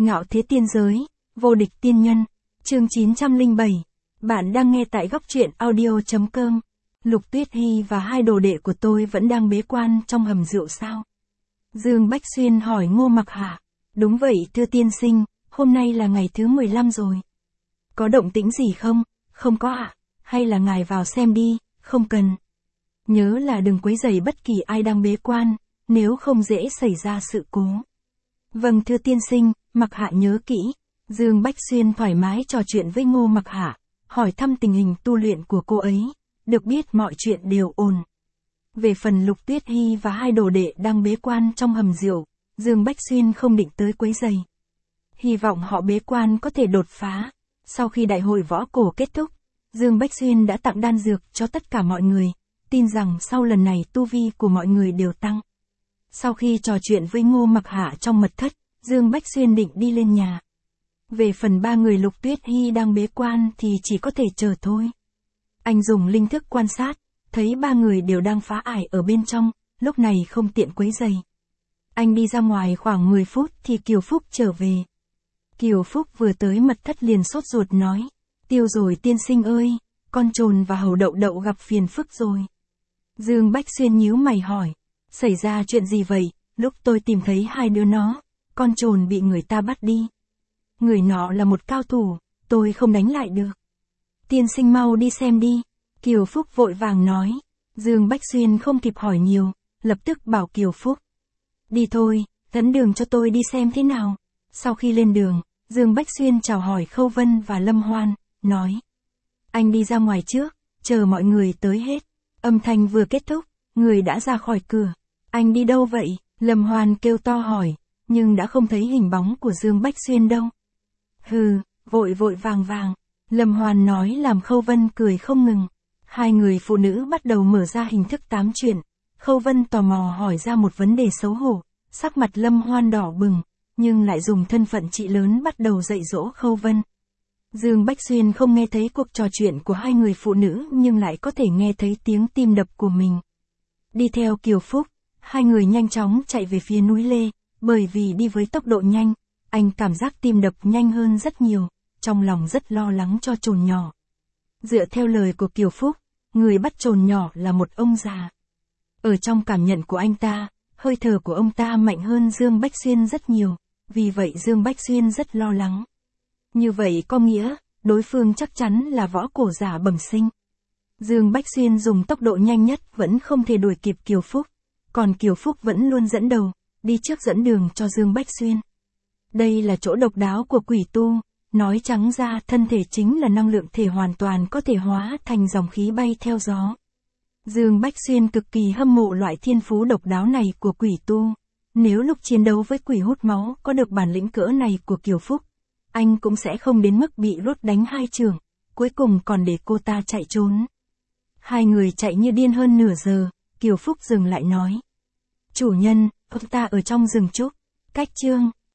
Ngạo thế tiên giới, vô địch tiên nhân, chương 907. Bạn đang nghe tại góc truyện audio.com. Lục Tuyết Hy và hai đồ đệ của tôi vẫn đang bế quan trong hầm rượu sao? Dương Bách Xuyên hỏi Ngô Mặc Hà. Đúng vậy thưa tiên sinh, hôm nay là ngày thứ 15 rồi. Có động tĩnh gì không? Không có ạ. Hay là ngài vào xem đi, không cần. Nhớ là đừng quấy rầy bất kỳ ai đang bế quan, nếu không dễ xảy ra sự cố. Vâng thưa tiên sinh, Mặc Hạ nhớ kỹ. Dương Bách Xuyên thoải mái trò chuyện với Ngô Mặc Hạ, hỏi thăm tình hình tu luyện của cô ấy, được biết mọi chuyện đều ổn. Về phần Lục Tuyết Hy và hai đồ đệ đang bế quan trong hầm rượu, Dương Bách Xuyên không định tới quấy rầy. Hy vọng họ bế quan có thể đột phá. Sau khi đại hội võ cổ kết thúc, Dương Bách Xuyên đã tặng đan dược cho tất cả mọi người, tin rằng sau lần này tu vi của mọi người đều tăng. Sau khi trò chuyện với Ngô Mặc Hạ trong mật thất, Dương Bách Xuyên định đi lên nhà. Về phần ba người Lục Tuyết Hy đang bế quan thì chỉ có thể chờ thôi. Anh dùng linh thức quan sát, thấy ba người đều đang phá ải ở bên trong, lúc này không tiện quấy rầy. Anh đi ra ngoài khoảng 10 phút thì Kiều Phúc trở về. Kiều Phúc vừa tới mật thất liền sốt ruột nói, tiêu rồi tiên sinh ơi, con trồn và hầu đậu đậu gặp phiền phức rồi. Dương Bách Xuyên nhíu mày hỏi, xảy ra chuyện gì vậy? Lúc tôi tìm thấy hai đứa nó, con trồn bị người ta bắt đi. Người nọ là một cao thủ, tôi không đánh lại được. Tiên sinh mau đi xem đi, Kiều Phúc vội vàng nói. Dương Bách Xuyên không kịp hỏi nhiều, lập tức bảo Kiều Phúc. Đi thôi, dẫn đường cho tôi đi xem thế nào. Sau khi lên đường, Dương Bách Xuyên chào hỏi Khâu Vân và Lâm Hoan, nói. Anh đi ra ngoài trước, chờ mọi người tới hết. Âm thanh vừa kết thúc, người đã ra khỏi cửa. Anh đi đâu vậy? Lâm Hoan kêu to hỏi, nhưng đã không thấy hình bóng của Dương Bách Xuyên đâu. Hừ, vội vội vàng vàng. Lâm Hoan nói làm Khâu Vân cười không ngừng. Hai người phụ nữ bắt đầu mở ra hình thức tám chuyện. Khâu Vân tò mò hỏi ra một vấn đề xấu hổ. Sắc mặt Lâm Hoan đỏ bừng, nhưng lại dùng thân phận chị lớn bắt đầu dạy dỗ Khâu Vân. Dương Bách Xuyên không nghe thấy cuộc trò chuyện của hai người phụ nữ nhưng lại có thể nghe thấy tiếng tim đập của mình. Đi theo Kiều Phúc, hai người nhanh chóng chạy về phía núi Lê, bởi vì đi với tốc độ nhanh, anh cảm giác tim đập nhanh hơn rất nhiều, trong lòng rất lo lắng cho trồn nhỏ. Dựa theo lời của Kiều Phúc, người bắt trồn nhỏ là một ông già. Ở trong cảm nhận của anh ta, hơi thở của ông ta mạnh hơn Dương Bách Xuyên rất nhiều, vì vậy Dương Bách Xuyên rất lo lắng. Như vậy có nghĩa, đối phương chắc chắn là võ cổ giả bẩm sinh. Dương Bách Xuyên dùng tốc độ nhanh nhất vẫn không thể đuổi kịp Kiều Phúc, còn Kiều Phúc vẫn luôn dẫn đầu, đi trước dẫn đường cho Dương Bách Xuyên. Đây là chỗ độc đáo của quỷ tu, nói trắng ra thân thể chính là năng lượng thể hoàn toàn có thể hóa thành dòng khí bay theo gió. Dương Bách Xuyên cực kỳ hâm mộ loại thiên phú độc đáo này của quỷ tu. Nếu lúc chiến đấu với quỷ hút máu có được bản lĩnh cỡ này của Kiều Phúc, anh cũng sẽ không đến mức bị rút đánh hai chưởng, cuối cùng còn để cô ta chạy trốn. Hai người chạy như điên hơn nửa giờ, Kiều Phúc dừng lại nói. Chủ nhân, ông ta ở trong rừng trúc, cách chương